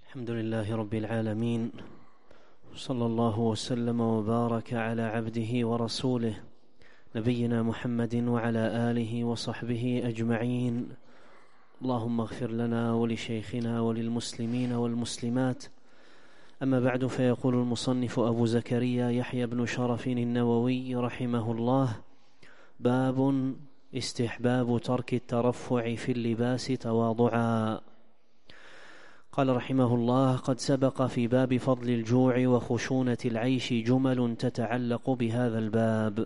الحمد لله رب العالمين، صلى الله وسلم وبارك على عبده ورسوله نبينا محمد وعلى آله وصحبه أجمعين. اللهم اغفر لنا ولشيخنا وللمسلمين والمسلمات. أما بعد، فيقول المصنف أبو زكريا يحيى بن شرف النووي رحمه الله: باب استحباب ترك الترفع في اللباس تواضعا. قال رحمه الله: قد سبق في باب فضل الجوع وخشونة العيش جمل تتعلق بهذا الباب.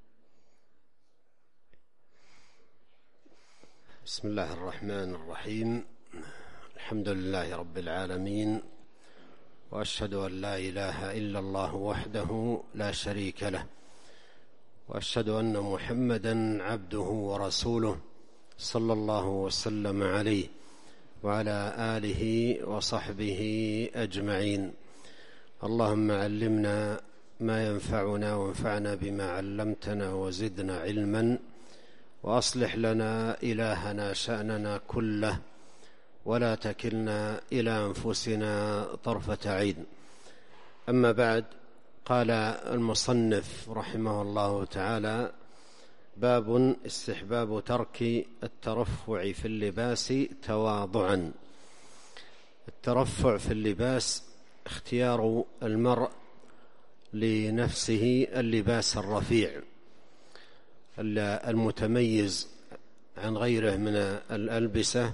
بسم الله الرحمن الرحيم. الحمد لله رب العالمين، وأشهد أن لا إله إلا الله وحده لا شريك له، وأشهد أن محمدًا عبده ورسوله صلى الله وسلم عليه وعلى آله وصحبه أجمعين. اللهم علمنا ما ينفعنا وانفعنا بما علمتنا وزدنا علما، وأصلح لنا إلهنا شأننا كله، ولا تكلنا إلى أنفسنا طرفة عين. أما بعد، قال المصنف رحمه الله تعالى: باب استحباب ترك الترفع في اللباس تواضعا. الترفع في اللباس اختيار المرء لنفسه اللباس الرفيع المتميز عن غيره من الألبسة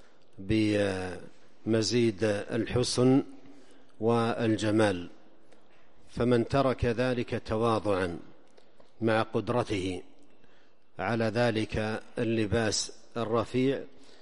بمزيد الحسن والجمال، فمن ترك ذلك تواضعا مع قدرته على ذلك اللباس الرفيع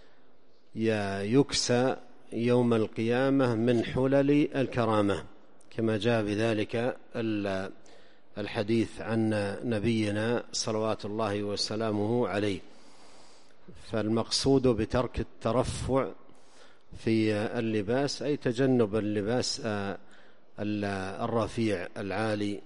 يكسى يوم القيامة من حلل الكرامة، كما جاء بذلك الحديث عن نبينا صلوات الله وسلامه عليه. فالمقصود بترك الترفع في اللباس أي تجنب اللباس الرفيع العالي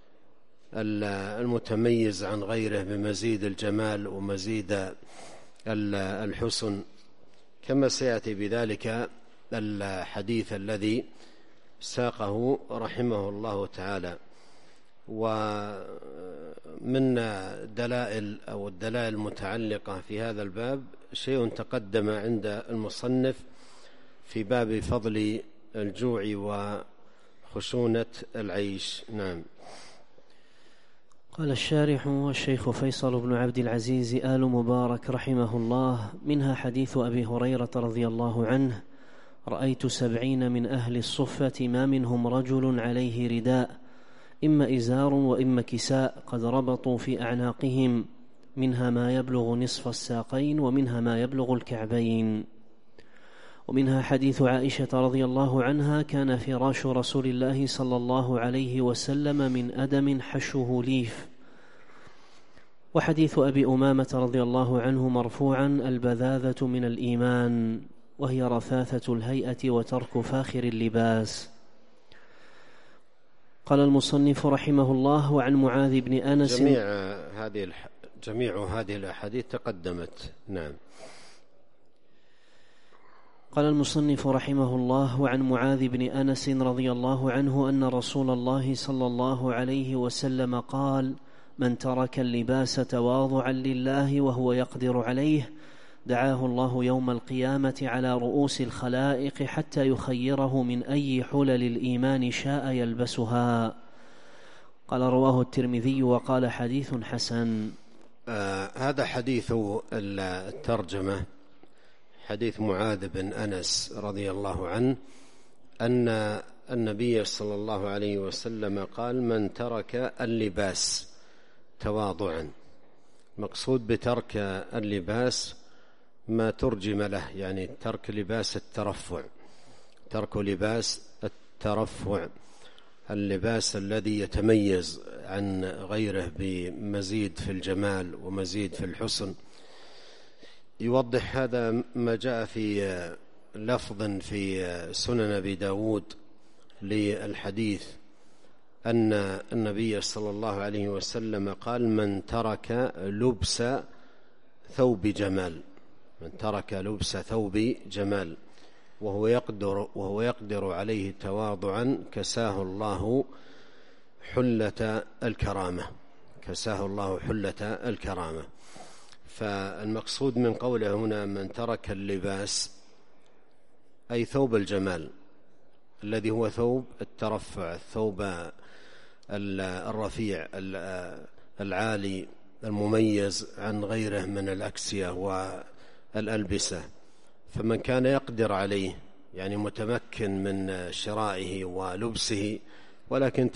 المتميز عن غيره بمزيد الجمال ومزيد الحسن، كما سيأتي بذلك الحديث الذي ساقه رحمه الله تعالى. ومن دلائل المتعلقة في هذا الباب شيء تقدم عند المصنف في باب فضل الجوع وخشونة العيش. نعم. قال الشارح: والشيخ فيصل بن عبد العزيز آل مبارك رحمه الله: منها حديث أبي هريرة رضي الله عنه: رأيت 70 من أهل الصفة ما منهم رجل عليه رداء، إما إزار وإما كساء، قد ربطوا في أعناقهم، منها ما يبلغ نصف الساقين ومنها ما يبلغ الكعبين. ومنها حديث عائشة رضي الله عنها: كان فراش رسول الله صلى الله عليه وسلم من أدم حشه ليف. وحديث أبي أمامة رضي الله عنه مرفوعا: البذاذة من الإيمان، وهي رثاثة الهيئة وترك فاخر اللباس. قال المصنف رحمه الله: وعن معاذ بن أنس. جميع هذه الأحاديث تقدمت. نعم. قال المصنف رحمه الله: وعن معاذ بن أنس رضي الله عنه أن رسول الله صلى الله عليه وسلم قال: من ترك اللباس تواضعا لله وهو يقدر عليه دعاه الله يوم القيامة على رؤوس الخلائق حتى يخيره من أي حلل الإيمان شاء يلبسها. قال: رواه الترمذي وقال: حديث حسن. هذا حديث الترجمة، حديث معاذ بن أنس رضي الله عنه أن النبي صلى الله عليه وسلم قال: من ترك اللباس تواضعا. مقصود بترك اللباس ما ترجم له، يعني ترك لباس الترفع، ترك لباس الترفع، اللباس الذي يتميز عن غيره بمزيد في الجمال ومزيد في الحسن. يوضح هذا ما جاء في لفظ في سنن أبي داود للحديث أن النبي صلى الله عليه وسلم قال: من ترك لبس ثوب جمال، من ترك لبس ثوب جمال، وهو يقدر عليه تواضعا كساه الله حلة الكرامة. كساه الله حلة الكرامة. فالمقصود من قوله هنا من ترك اللباس أي ثوب الجمال الذي هو ثوب الترفع، الثوب الرفيع العالي المميز عن غيره من الأكسية والألبسة. فمن كان يقدر عليه يعني متمكن من شرائه ولبسه ولكن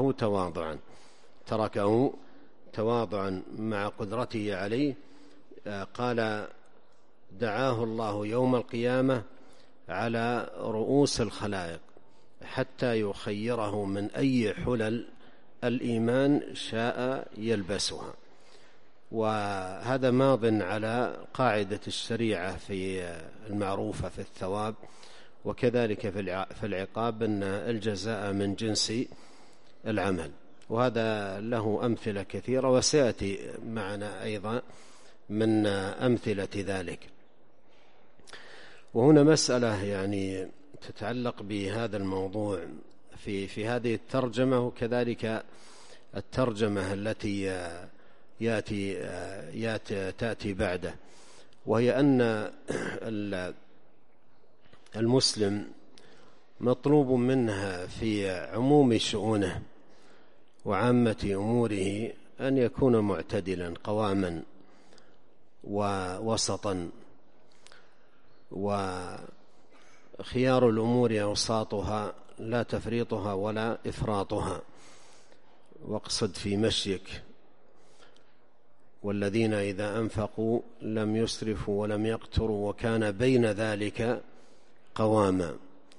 تركه تواضعا مع قدرته عليه، قال دعاه الله يوم القيامة على رؤوس الخلائق حتى يخيره من أي حلل الإيمان شاء يلبسها. وهذا ماض على قاعدة الشريعة في المعروفة في الثواب، وكذلك في العقاب أن الجزاء من جنس العمل. وهذا له أمثلة كثيرة وسيأتي معنا أيضا من أمثلة ذلك. وهنا مسألة يعني تتعلق بهذا الموضوع في هذه الترجمة وكذلك الترجمة التي تأتي بعده، وهي أن المسلم مطلوب منها في عموم شؤونه وعامة أموره أن يكون معتدلا قواما ووسطا، وخيار الأمور أوساطها لا تفريطها ولا إفراطها. واقصد في مشيك والذين إذا أنفقوا لم يسرفوا ولم يقتروا وكان بين ذلك قواما.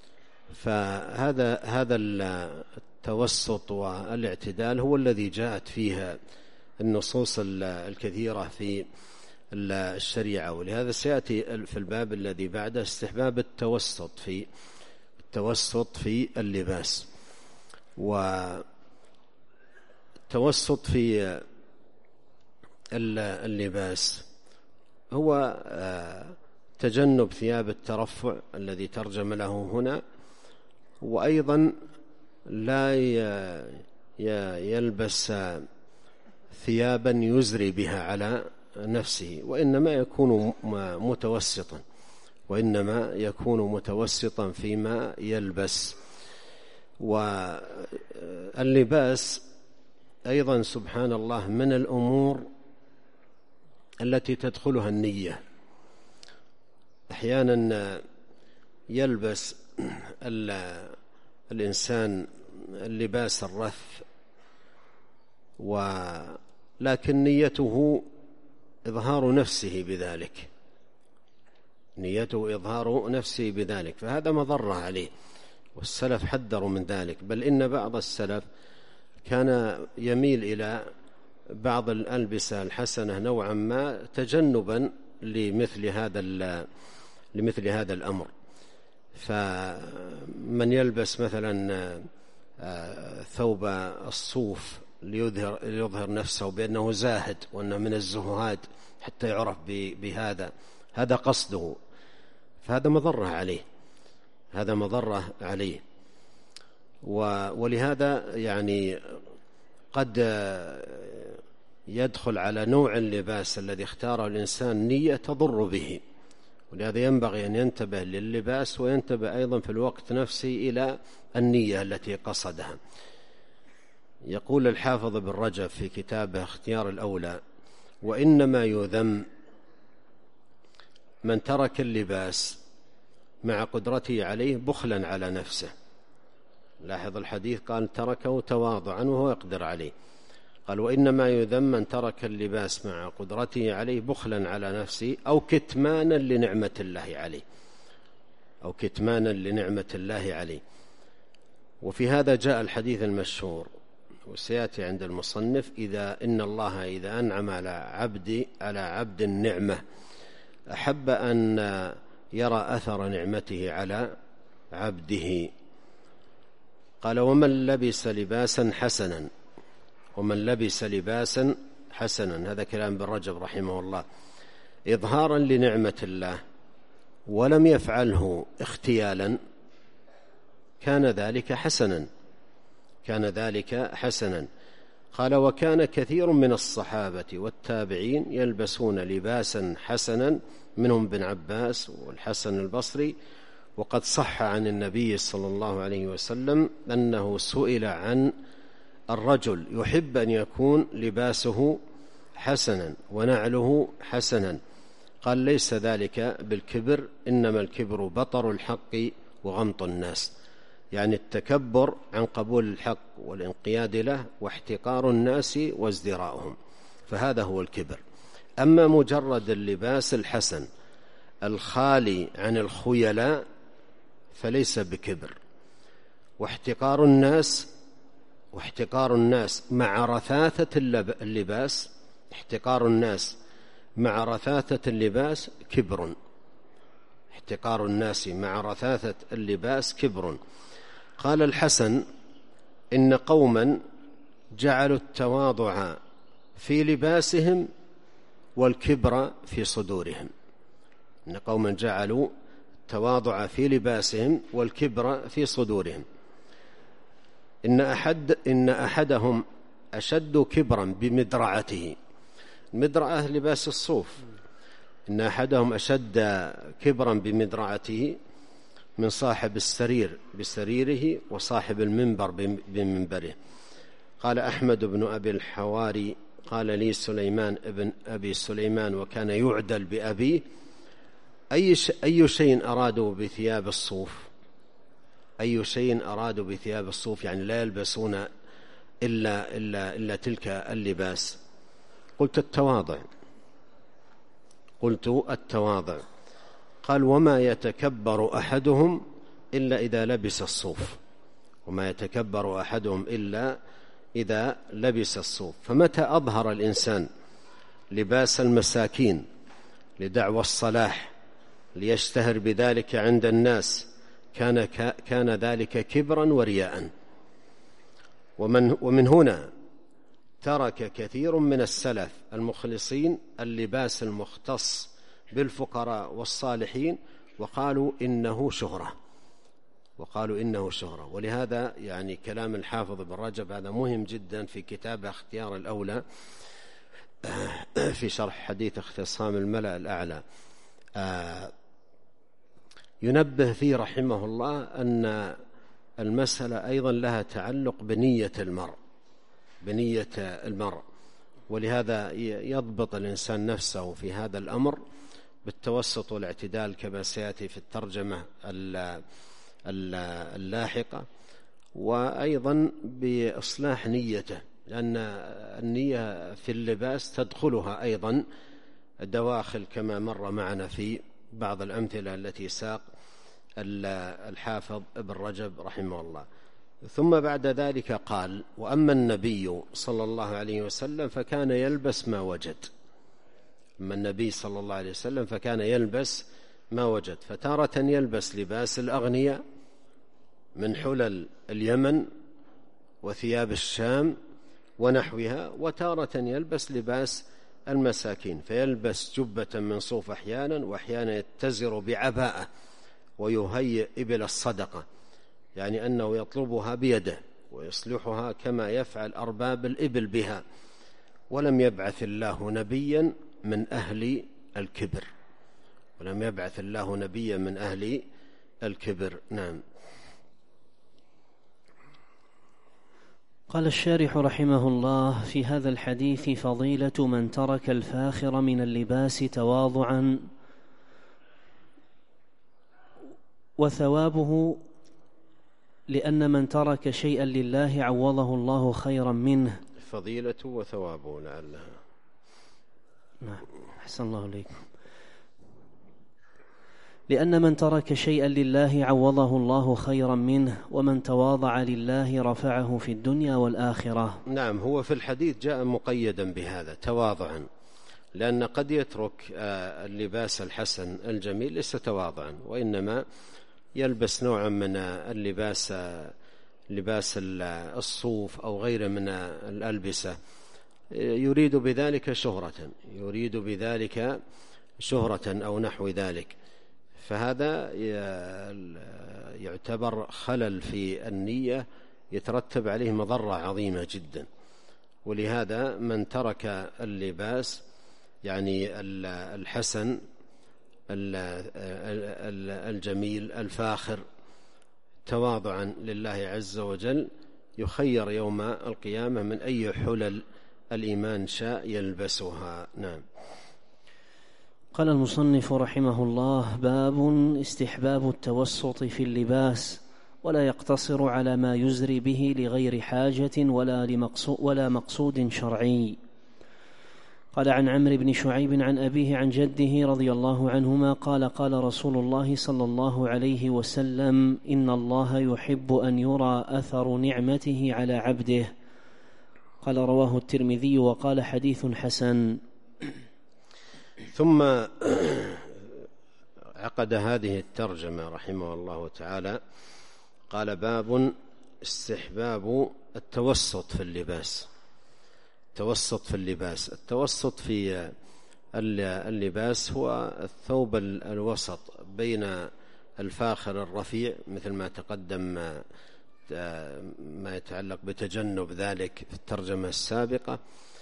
فهذا التوسط والاعتدال هو الذي جاءت فيها النصوص الكثيرة في الشريعة. ولهذا سيأتي في الباب الذي بعده استحباب التوسط في اللباس. والتوسط في اللباس هو تجنب ثياب الترفع الذي ترجم له هنا، وأيضا لا يلبس ثيابا يزري بها على نفسه، وإنما يكون متوسطا فيما يلبس. واللباس أيضا سبحان الله من الأمور التي تدخلها النية. أحيانا يلبس الإنسان اللباس الرث ولكن نيته إظهار نفسه بذلك، فهذا مضرة عليه، والسلف حذروا من ذلك. بل إن بعض السلف كان يميل إلى بعض الألبسة الحسنة نوعا ما تجنبا لمثل هذا الأمر. فمن يلبس مثلا ثوب الصوف ليظهر نفسه بأنه زاهد وأنه من الزهاد حتى يعرف هذا قصده، فهذا مضرة عليه. ولهذا يعني قد يدخل على نوع اللباس الذي اختاره الإنسان نية تضر به، ولهذا ينبغي أن ينتبه لللباس وينتبه أيضا في الوقت نفسه إلى النية التي قصدها. يقول الحافظ بن رجب في كتابه اختيار الأولى: وإنما يذم من ترك اللباس مع قدرته عليه بخلا على نفسه. لاحظ الحديث قال تركه تواضعا وهو يقدر عليه، قال وإنما يذم من ترك اللباس مع قدرته عليه بخلا على نفسه أو كتمانا لنعمة الله عليه. وفي هذا جاء الحديث المشهور وسيأتي عند المصنف: إن الله إذا أنعم على عبد النعمة أحب أن يرى أثر نعمته على عبده. قال ومن لبس لباسا حسنا، هذا كلام ابن رجب رحمه الله، إظهارا لنعمة الله ولم يفعله اختيالا كان ذلك حسنا. قال: وكان كثير من الصحابة والتابعين يلبسون لباسا حسنا، منهم ابن عباس والحسن البصري. وقد صح عن النبي صلى الله عليه وسلم أنه سئل عن الرجل يحب أن يكون لباسه حسنا ونعله حسنا، قال: ليس ذلك بالكبر، إنما الكبر بطر الحق وغمط الناس، يعني التكبر عن قبول الحق والانقياد له واحتقار الناس وازدراءهم، فهذا هو الكبر. أما مجرد اللباس الحسن الخالي عن الخيلاء فليس بكبر. واحتقار الناس مع رثاثة اللباس، احتقار الناس مع رثاثة اللباس كبر. احتقار الناس مع رثاثة اللباس كبر. قال الحسن: إن قوما جعلوا التواضع في لباسهم والكبر في صدورهم. إن قوما جعلوا التواضع في لباسهم والكبر في صدورهم. إن أحدهم أشد كبرا بمدرعته. المدرعة لباس الصوف. إن أحدهم أشد كبرا بمدرعته من صاحب السرير بسريره وصاحب المنبر بمنبره. قال أحمد بن أبي الحواري: قال لي سليمان ابن أبي سليمان وكان يعدل بأبيه: أي شيء أرادوا بثياب الصوف؟ أي شيء أرادوا بثياب الصوف؟ يعني لا يلبسون إلا تلك اللباس. قلت: التواضع. قال: وما يتكبر أحدهم إلا إذا لبس الصوف. وما يتكبر أحدهم إلا إذا لبس الصوف. فمتى أظهر الإنسان لباس المساكين لدعوى الصلاح ليشتهر بذلك عند الناس كان ذلك كبرا ورياء. ومن هنا ترك كثير من السلف المخلصين اللباس المختص بالفقراء والصالحين وقالوا إنه شهرة. ولهذا يعني كلام الحافظ ابن رجب هذا مهم جدا في كتاب اختيار الأولى في شرح حديث اختصام الملأ الأعلى. ينبه فيه رحمه الله أن المسألة أيضا لها تعلق بنية المرء، ولهذا يضبط الإنسان نفسه في هذا الأمر بالتوسط والاعتدال كما سيأتي في الترجمة اللاحقة، وأيضا بإصلاح نيته، لأن النية في اللباس تدخلها أيضا دواخل كما مر معنا في بعض الأمثلة التي ساق الحافظ ابن رجب رحمه الله. ثم بعد ذلك قال: وأما النبي صلى الله عليه وسلم فكان يلبس ما وجد. أما النبي صلى الله عليه وسلم فكان يلبس ما وجد، فتارة يلبس لباس الأغنياء من حلل اليمن وثياب الشام ونحوها، وتارة يلبس لباس المساكين، فيلبس جبة من صوف أحيانا، وأحيانا يتزر بعباءة ويهيئ إبل الصدقة، يعني أنه يطلبها بيده ويصلحها كما يفعل أرباب الإبل بها. ولم يبعث الله نبيا من أهل الكبر. نعم. قال الشارح رحمه الله: في هذا الحديث فضيلة من ترك الفاخر من اللباس تواضعا، وثوابه لأن من ترك شيئا لله عوضه الله خيرا منه. فضيلة وثوابه لعلها. نعم، أحسن الله إليكم. لأن من ترك شيئا لله عوضه الله خيرا منه، ومن تواضع لله رفعه في الدنيا والآخرة. نعم، هو في الحديث جاء مقيدا بهذا تواضعا، لأن قد يترك اللباس الحسن الجميل ليس تواضعا، وإنما يلبس نوعا من لباس الصوف أو غيره من الألبسة، يريد بذلك شهرة أو نحو ذلك. فهذا يعتبر خلل في النية يترتب عليه مضرة عظيمة جدا. ولهذا من ترك اللباس يعني الحسن الجميل الفاخر تواضعا لله عز وجل يخير يوم القيامة من أي حلل الإيمان شاء يلبسها. نعم. قال المصنف رحمه الله: باب استحباب التوسط في اللباس، ولا يقتصر على ما يزري به لغير حاجة ولا مقصود شرعي. قال: عن عمرو بن شعيب عن أبيه عن جده رضي الله عنهما قال: قال رسول الله صلى الله عليه وسلم: إن الله يحب أن يرى أثر نعمته على عبده. قال: رواه الترمذي وقال: حديث حسن. ثم عقد هذه الترجمة رحمه الله تعالى قال: باب استحباب التوسط في اللباس. التوسط في اللباس، التوسط في اللباس هو الثوب الوسط بين الفاخر الرفيع مثل ما تقدم ما يتعلق بتجنب ذلك في الترجمة السابقة،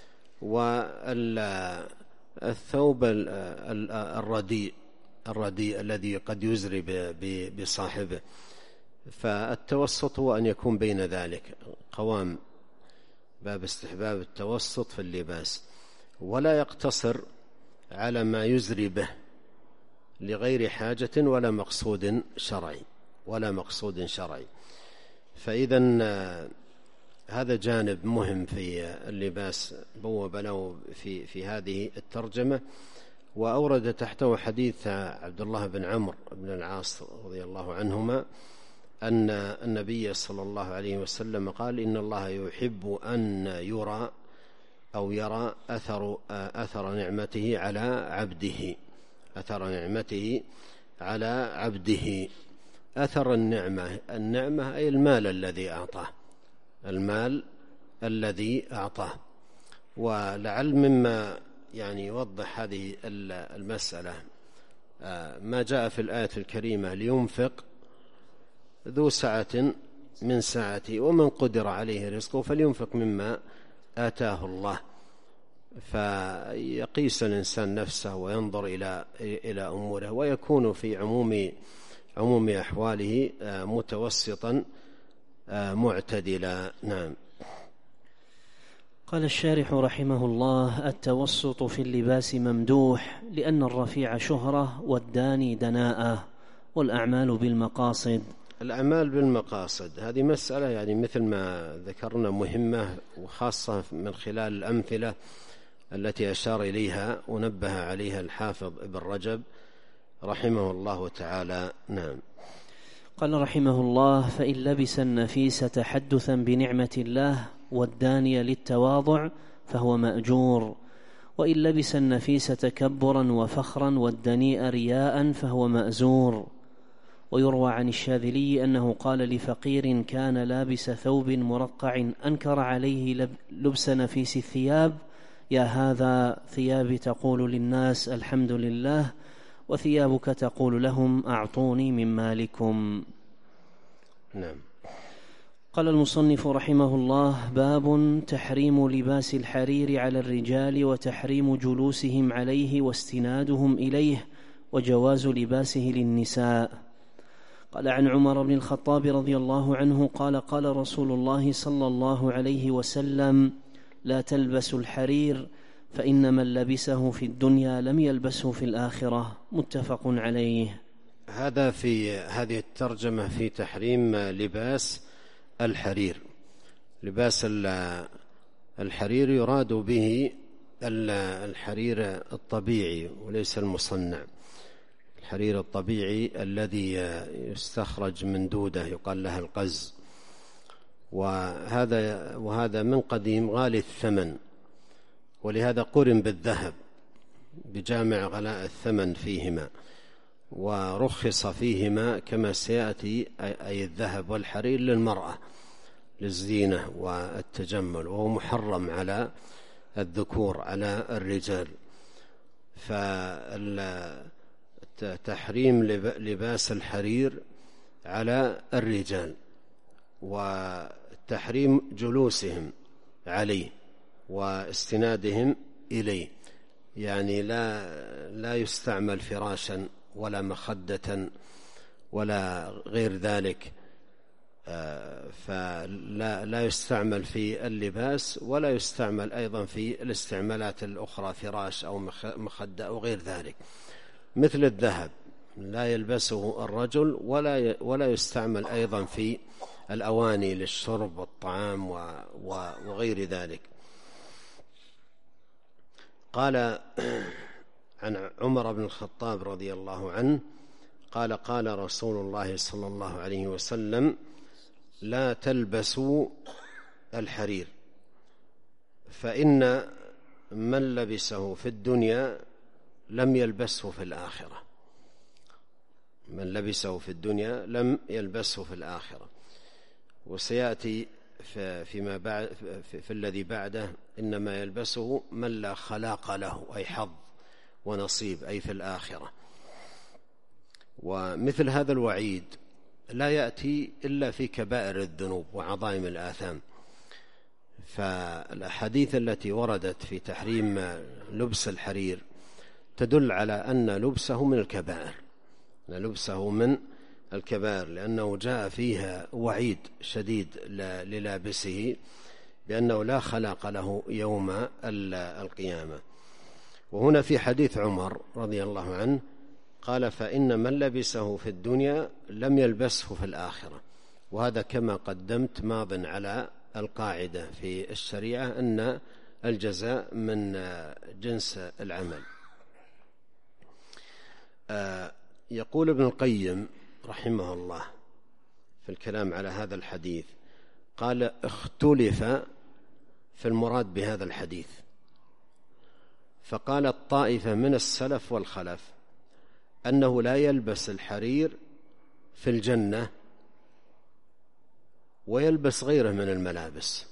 والثوب الرديء الذي قد يزري بصاحبه. فالتوسط هو أن يكون بين ذلك قوام. باب استحباب التوسط في اللباس، ولا يقتصر على ما يزري به لغير حاجة ولا مقصود شرعي. فإذا هذا جانب مهم في اللباس بوب له في هذه الترجمة. وأورد تحته حديث عبد الله بن عمرو بن العاص رضي الله عنهما أن النبي صلى الله عليه وسلم قال: إن الله يحب أن يرى أو يرى أثر نعمته على عبده. أثر نعمته على عبده. أثر النعمة أي المال الذي أعطاه. ولعل مما يعني يوضح هذه المسألة ما جاء في الآية الكريمة: لينفق ذو سعة من سعته ومن قدر عليه رزقه فلينفق مما آتاه الله. فيقيس الإنسان نفسه وينظر إلى أموره ويكون في عموم أحواله متوسطا معتدلا. نعم. قال الشارح رحمه الله: التوسط في اللباس ممدوح، لأن الرفيع شهرة والداني دناءة، والأعمال بالمقاصد. الأعمال بالمقاصد هذه مسألة يعني مثل ما ذكرنا مهمة، وخاصة من خلال الأمثلة التي أشار إليها ونبه عليها الحافظ ابن رجب رحمه الله تعالى. نعم. قال رحمه الله: فإن لبس النفيس تحدثا بنعمة الله والداني للتواضع فهو مأجور، وإن لبس النفيس تكبرا وفخرا والدنيء رياء فهو مأزور. ويروى عن الشاذلي أنه قال لفقير كان لابس ثوب مرقع أنكر عليه لبس نفيس الثياب: يا هذا ثيابي تقول للناس الحمد لله، وثيابك تقول لهم أعطوني من مالكم. نعم. قال المصنف رحمه الله: باب تحريم لباس الحرير على الرجال وتحريم جلوسهم عليه واستنادهم إليه، وجواز لباسه للنساء. قال: عن عمر بن الخطاب رضي الله عنه قال: قال رسول الله صلى الله عليه وسلم: لا تلبسوا الحرير، فإن من لبسه في الدنيا لم يلبسه في الآخرة. متفق عليه. هذا في هذه الترجمة في تحريم لباس الحرير. لباس الحرير يراد به الحرير الطبيعي وليس المصنع. الحرير الطبيعي الذي يستخرج من دودة يقال لها القز، وهذا من قديم غالي الثمن، ولهذا قرن بالذهب بجامع غلاء الثمن فيهما، ورخص فيهما كما سيأتي أي الذهب والحرير للمرأة للزينة والتجمل، وهو محرم على الذكور على الرجال. فالتحريم تحريم لباس الحرير على الرجال، وتحريم جلوسهم عليه واستنادهم إليه، يعني لا يستعمل فراشا ولا مخدة ولا غير ذلك، فلا يستعمل في اللباس ولا يستعمل أيضا في الاستعمالات الأخرى، فراش أو مخدة أو غير ذلك. مثل الذهب لا يلبسه الرجل ولا يستعمل أيضا في الأواني للشرب والطعام وغير ذلك. قال عن عمر بن الخطاب رضي الله عنه قال: قال رسول الله صلى الله عليه وسلم: لا تلبسوا الحرير، فإن من لبسه في الدنيا لم يلبسه في الآخرة. من لبسه في الدنيا لم يلبسه في الآخرة. وسيأتي فيما بعد في الذي بعده: إنما يلبسه من لا خلاق له، أي حظ ونصيب، أي في الآخرة. ومثل هذا الوعيد لا يأتي إلا في كبائر الذنوب وعظائم الآثام. فالأحاديث التي وردت في تحريم لبس الحرير تدل على أن لبسه من الكبائر، لأنه جاء فيها وعيد شديد للابسه بأنه لا خلاق له يوم القيامة. وهنا في حديث عمر رضي الله عنه قال: فإن من لبسه في الدنيا لم يلبسه في الآخرة. وهذا كما قدمت ماض على القاعدة في الشريعة أن الجزاء من جنس العمل. يقول ابن القيم رحمه الله في الكلام على هذا الحديث، قال: اختلف في المراد بهذا الحديث، فقال الطائفة من السلف والخلف أنه لا يلبس الحرير في الجنة ويلبس غيره من الملابس.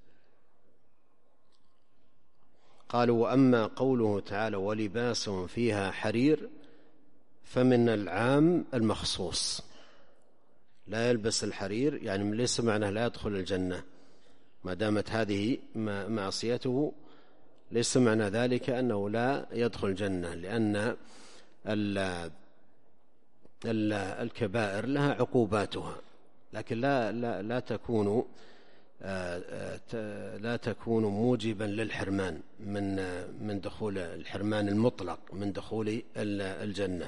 قالوا: وأما قوله تعالى: ولباسهم فيها حرير، فمن العام المخصوص. لا يلبس الحرير يعني ليس معناه لا يدخل الجنة، ما دامت هذه معصيته ليس معنى ذلك أنه لا يدخل الجنة، لأن الكبائر لها عقوباتها، لكن لا تكون موجبا للحرمان من دخول الحرمان المطلق من دخول الجنة.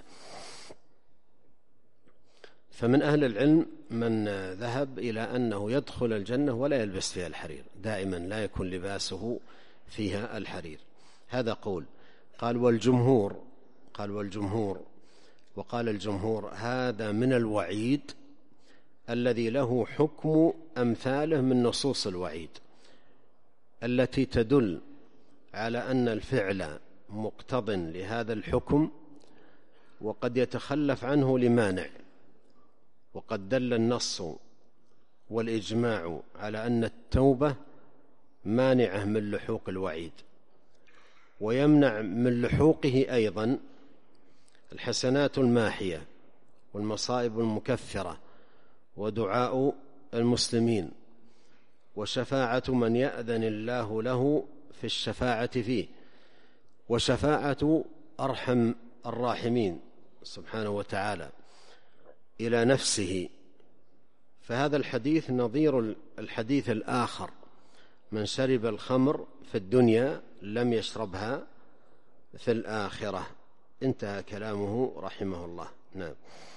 فمن أهل العلم من ذهب إلى أنه يدخل الجنة ولا يلبس فيها الحرير، دائما لا يكون لباسه فيها الحرير. هذا قول. قال والجمهور وقال الجمهور: هذا من الوعيد الذي له حكم أمثاله من نصوص الوعيد التي تدل على أن الفعل مقتض لهذا الحكم، وقد يتخلف عنه لمانع. وقد دل النص والإجماع على أن التوبة مانعة من لحوق الوعيد، ويمنع من لحوقه أيضا الحسنات الماحية والمصائب المكفرة ودعاء المسلمين وشفاعة من يأذن الله له في الشفاعة فيه وشفاعة أرحم الراحمين سبحانه وتعالى إلى نفسه. فهذا الحديث نظير الحديث الآخر: من شرب الخمر في الدنيا لم يشربها في الآخرة. انتهى كلامه رحمه الله. نعم.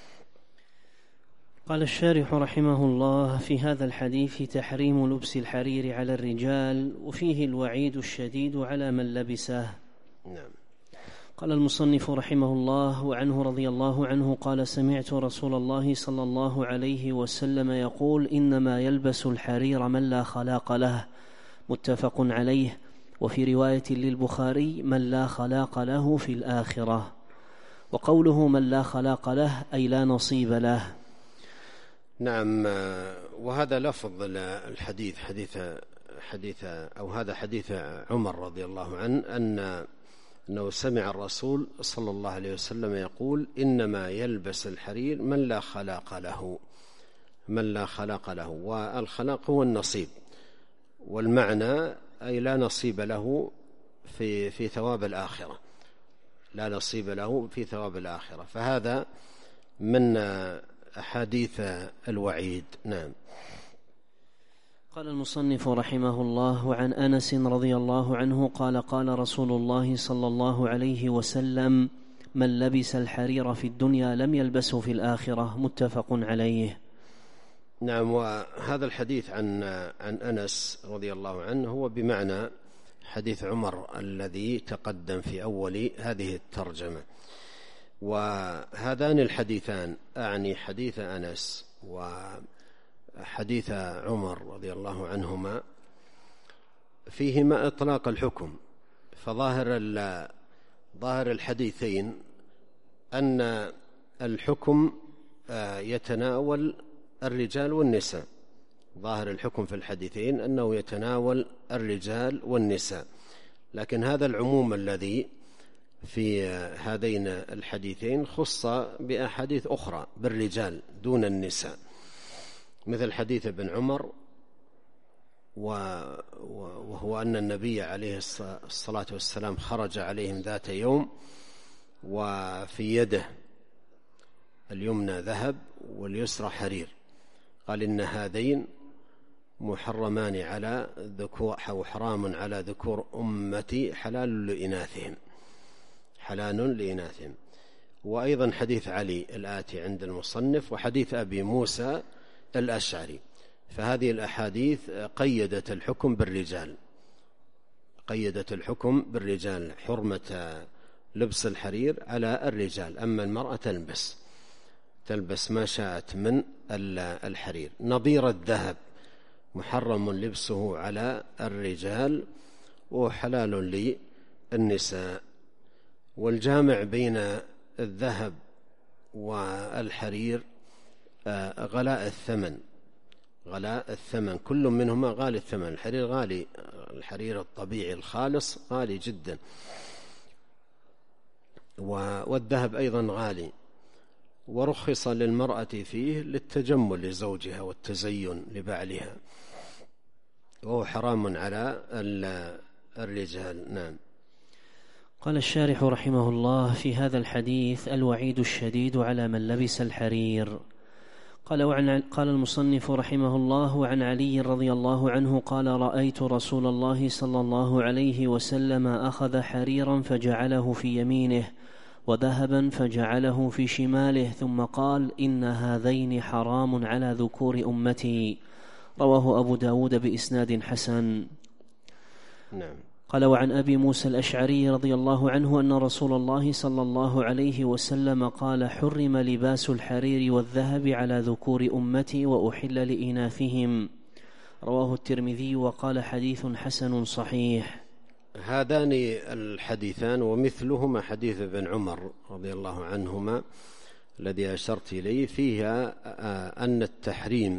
قال الشارح رحمه الله: في هذا الحديث تحريم لبس الحرير على الرجال، وفيه الوعيد الشديد على من لبسه. نعم. قال المصنف رحمه الله: وعنه رضي الله عنه قال: سمعت رسول الله صلى الله عليه وسلم يقول: إنما يلبس الحرير من لا خلاق له. متفق عليه. وفي رواية للبخاري: من لا خلاق له في الآخرة. وقوله من لا خلاق له أي لا نصيب له. نعم. وهذا لفظ الحديث هذا حديث عمر رضي الله عنه أن أنه سمع الرسول صلى الله عليه وسلم يقول: إنما يلبس الحرير من لا خلاق له، من لا خلاق له. والخلاق هو النصيب، والمعنى أي لا نصيب له في ثواب الآخرة، لا نصيب له في ثواب الآخرة. فهذا من أحاديث الوعيد. نعم. قال المصنف رحمه الله: وعن أنس رضي الله عنه قال: قال رسول الله صلى الله عليه وسلم: من لبس الحرير في الدنيا لم يلبسه في الآخرة. متفق عليه. نعم. وهذا الحديث عن أنس رضي الله عنه هو بمعنى حديث عمر الذي تقدم في أول هذه الترجمة. وهذان الحديثان، أعني حديث أنس وحديث عمر رضي الله عنهما، فيهما إطلاق الحكم. فظاهر الحديثين أن الحكم يتناول الرجال والنساء. ظاهر الحكم في الحديثين أنه يتناول الرجال والنساء، لكن هذا العموم الذي في هذين الحديثين خص بأحاديث أخرى بالرجال دون النساء، مثل حديث ابن عمر، وهو أن النبي عليه الصلاة والسلام خرج عليهم ذات يوم وفي يده اليمنى ذهب واليسرى حرير، قال: إن هذين محرمان على ذكور أو حرام على ذكور أمتي حلال لإناثهم. وأيضا حديث علي الآتي عند المصنف، وحديث أبي موسى الأشعري. فهذه الأحاديث قيدت الحكم بالرجال، حرمة لبس الحرير على الرجال. أما المرأة تلبس ما شاءت من الحرير. نظير الذهب محرم لبسه على الرجال وحلال للنساء. والجامع بين الذهب والحرير غلاء الثمن، كل منهما غالي الثمن. الحرير غالي، الحرير الطبيعي الخالص غالي جدا، والذهب أيضا غالي. ورخص للمرأة فيه للتجمل لزوجها والتزين لبعلها، وهو حرام على الرجال. نعم. قال الشارح رحمه الله: في هذا الحديث الوعيد الشديد على من لبس الحرير. قال المصنف رحمه الله: وعن علي رضي الله عنه قال: رأيت رسول الله صلى الله عليه وسلم أخذ حريرا فجعله في يمينه، وذهبا فجعله في شماله، ثم قال: إن هذين حرام على ذكور أمتي. رواه أبو داود بإسناد حسن. نعم. قال: وعن أبي موسى الأشعري رضي الله عنه أن رسول الله صلى الله عليه وسلم قال: حرم لباس الحرير والذهب على ذكور أمتي وأحل لإناثهم. رواه الترمذي وقال: حديث حسن صحيح. هذان الحديثان ومثلهما حديث ابن عمر رضي الله عنهما الذي أشرت إليه، فيها أن التحريم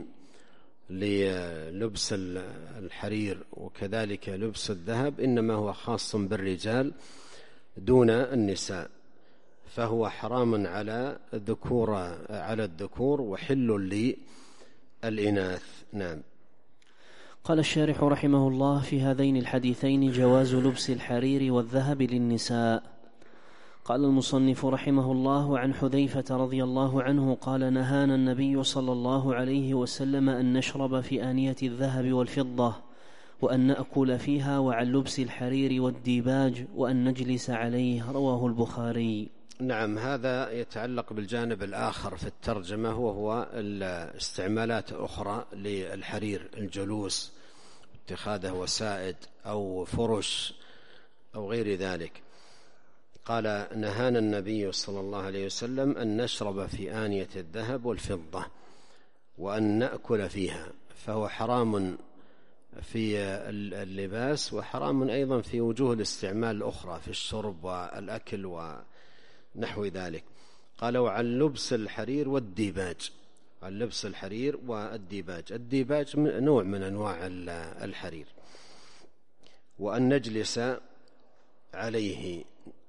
للبس الحرير وكذلك لبس الذهب إنما هو خاص بالرجال دون النساء، فهو حرام على الذكور وحل للإناث. نعم. قال الشارح رحمه الله: في هذين الحديثين جواز لبس الحرير والذهب للنساء. قال المصنف رحمه الله: عن حذيفة رضي الله عنه قال: نهانا النبي صلى الله عليه وسلم أن نشرب في آنية الذهب والفضة، وأن نأكل فيها، وعن لبس الحرير والديباج، وأن نجلس عليه. رواه البخاري. نعم. هذا يتعلق بالجانب الآخر في الترجمة، وهو الاستعمالات أخرى للحرير: الجلوس، اتخاذه وسائد أو فرش أو غير ذلك. قال: نهانا النبي صلى الله عليه وسلم أن نشرب في آنية الذهب والفضة وأن نأكل فيها، فهو حرام في اللباس وحرام أيضا في وجوه الاستعمال الأخرى في الشرب والأكل ونحو ذلك. قال: وعن لبس الحرير والديباج. عن لبس الحرير والديباج. الديباج نوع من أنواع الحرير. وأن نجلس عليه.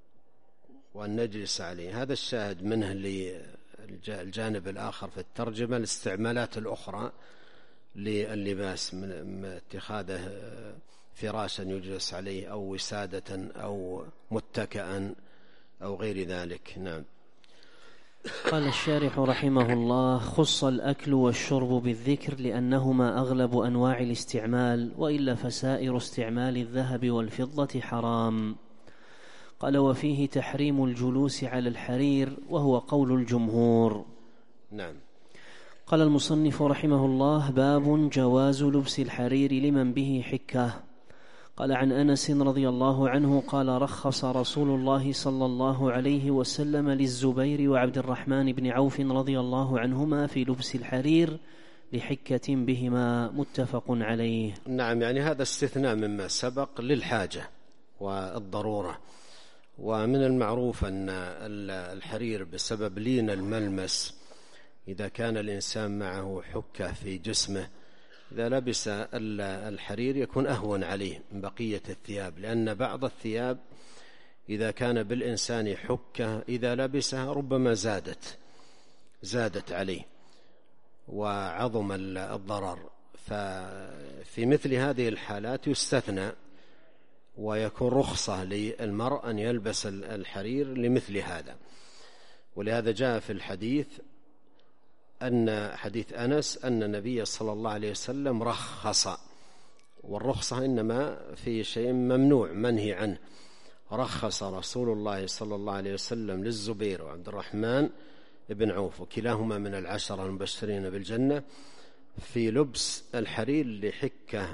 وأن نجلس عليه. هذا الشاهد منه للجانب الآخر في الترجمة الاستعمالات الأخرى لللباس من اتخاذه فراشا يجلس عليه أو وسادة أو متكئا أو غير ذلك. نعم. قال الشارح رحمه الله: خص الأكل والشرب بالذكر لأنهما أغلب أنواع الاستعمال، وإلا فسائر استعمال الذهب والفضة حرام. قال: وفيه تحريم الجلوس على الحرير، وهو قول الجمهور. نعم. قال المصنف رحمه الله: باب جواز لبس الحرير لمن به حكة. قال: عن أنس رضي الله عنه قال: رخص رسول الله صلى الله عليه وسلم للزبير وعبد الرحمن بن عوف رضي الله عنهما في لبس الحرير لحكة بهما، متفق عليه. نعم، يعني هذا استثناء مما سبق للحاجة والضرورة. ومن المعروف أن الحرير بسبب لين الملمس، إذا كان الإنسان معه حكة في جسمه، إذا لبس الحرير يكون أهون عليه من بقية الثياب، لأن بعض الثياب إذا كان بالإنسان حكة إذا لبسها ربما زادت عليه وعظم الضرر. ففي مثل هذه الحالات يستثنى ويكون رخصة للمرء أن يلبس الحرير لمثل هذا. ولهذا جاء في الحديث أن حديث أنس أن النبي صلى الله عليه وسلم رخص، والرخصة إنما في شيء ممنوع منهي عنه. رخص رسول الله صلى الله عليه وسلم للزبير وعبد الرحمن بن عوف، وكلاهما من العشرة المبشرين بالجنة، في لبس الحرير لحكة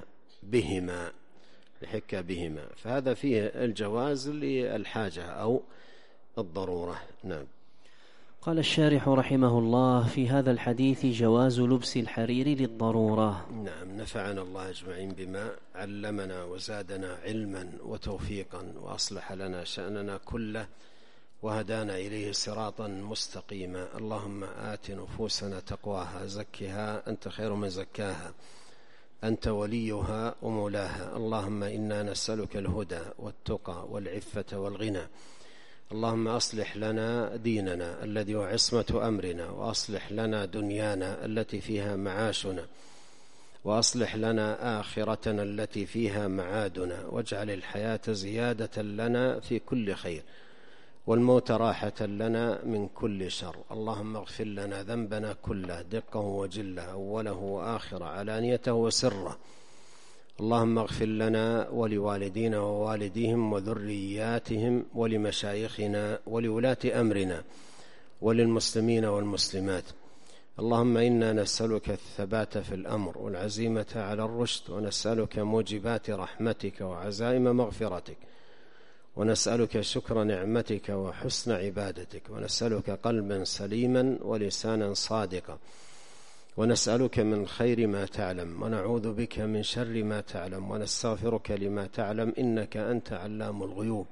بهما، فهذا فيه الجواز للحاجة أو الضرورة. نعم. قال الشارح رحمه الله: في هذا الحديث جواز لبس الحرير للضرورة. نعم، نفعنا الله أجمعين بما علمنا وزادنا علما وتوفيقا، وأصلح لنا شأننا كله، وهدانا إليه صراطا مستقيما. اللهم آت نفوسنا تقواها، زكها أنت خير من زكاها، أنت وليها ومولاها. اللهم إنا نسألك الهدى والتقى والعفة والغنى. اللهم أصلح لنا ديننا الذي هو عصمة أمرنا، وأصلح لنا دنيانا التي فيها معاشنا، وأصلح لنا آخرتنا التي فيها معادنا، واجعل الحياة زيادة لنا في كل خير، والموت راحة لنا من كل شر. اللهم اغفر لنا ذنبنا كله، دقه وجله، أوله وآخره، علانيته وسره. اللهم اغفر لنا ولوالدينا ووالديهم وذرياتهم ولمشايخنا ولولاة أمرنا وللمسلمين والمسلمات. اللهم إنا نسألك الثبات في الأمر والعزيمة على الرشد، ونسألك موجبات رحمتك وعزائم مغفرتك، ونسألك شكر نعمتك وحسن عبادتك، ونسألك قلبا سليما ولسانا صادقا، ونسألك من خير ما تعلم، ونعوذ بك من شر ما تعلم، ونستغفرك لما تعلم، إنك أنت علام الغيوب.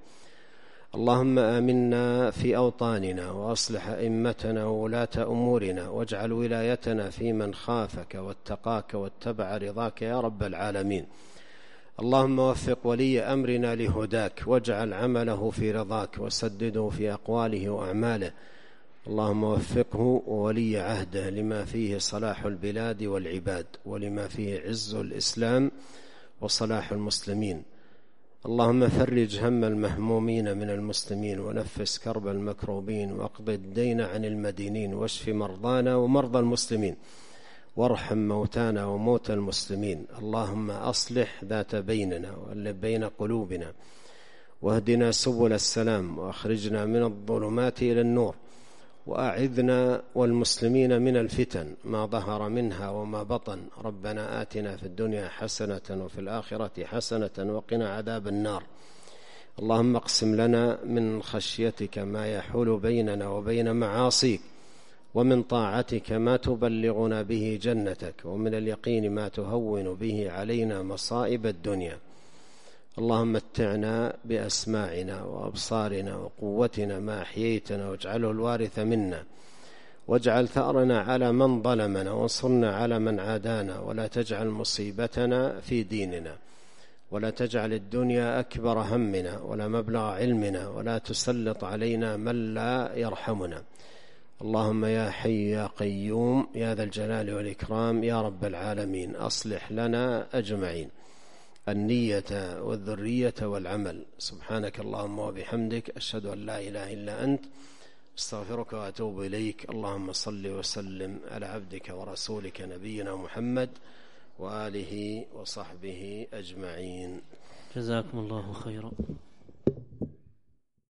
اللهم آمنا في أوطاننا، وأصلح أئمتنا وولاة أمورنا، واجعل ولايتنا في من خافك واتقاك واتبع رضاك يا رب العالمين. اللهم وفق ولي أمرنا لهداك، واجعل عمله في رضاك، وسدده في أقواله وأعماله. اللهم وفقه وولي عهده لما فيه صلاح البلاد والعباد، ولما فيه عز الإسلام وصلاح المسلمين. اللهم فرج هم المهمومين من المسلمين، ونفس كرب المكروبين، واقض الدين عن المدينين، واشف مرضانا ومرضى المسلمين، وارحم موتانا وموتى المسلمين. اللهم أصلح ذات بيننا وألف بين قلوبنا، واهدنا سبل السلام، وأخرجنا من الظلمات إلى النور، وأعذنا والمسلمين من الفتن ما ظهر منها وما بطن. ربنا آتنا في الدنيا حسنة وفي الآخرة حسنة وقنا عذاب النار. اللهم اقسم لنا من خشيتك ما يحول بيننا وبين معاصيك، ومن طاعتك ما تبلغنا به جنتك، ومن اليقين ما تهون به علينا مصائب الدنيا. اللهم متعنا بأسماعنا وأبصارنا وقوتنا ما أحييتنا، واجعله الوارث منا، واجعل ثأرنا على من ظلمنا، وانصرنا على من عادانا، ولا تجعل مصيبتنا في ديننا، ولا تجعل الدنيا أكبر همنا ولا مبلغ علمنا ولا تسلط علينا من لا يرحمنا. اللهم يا حي يا قيوم يا ذا الجلال والإكرام يا رب العالمين أصلح لنا أجمعين النية والذرية والعمل. سبحانك اللهم وبحمدك أشهد أن لا إله إلا أنت استغفرك وأتوب إليك. اللهم صل وسلم على عبدك ورسولك نبينا محمد وآله وصحبه أجمعين. جزاكم الله خيرا.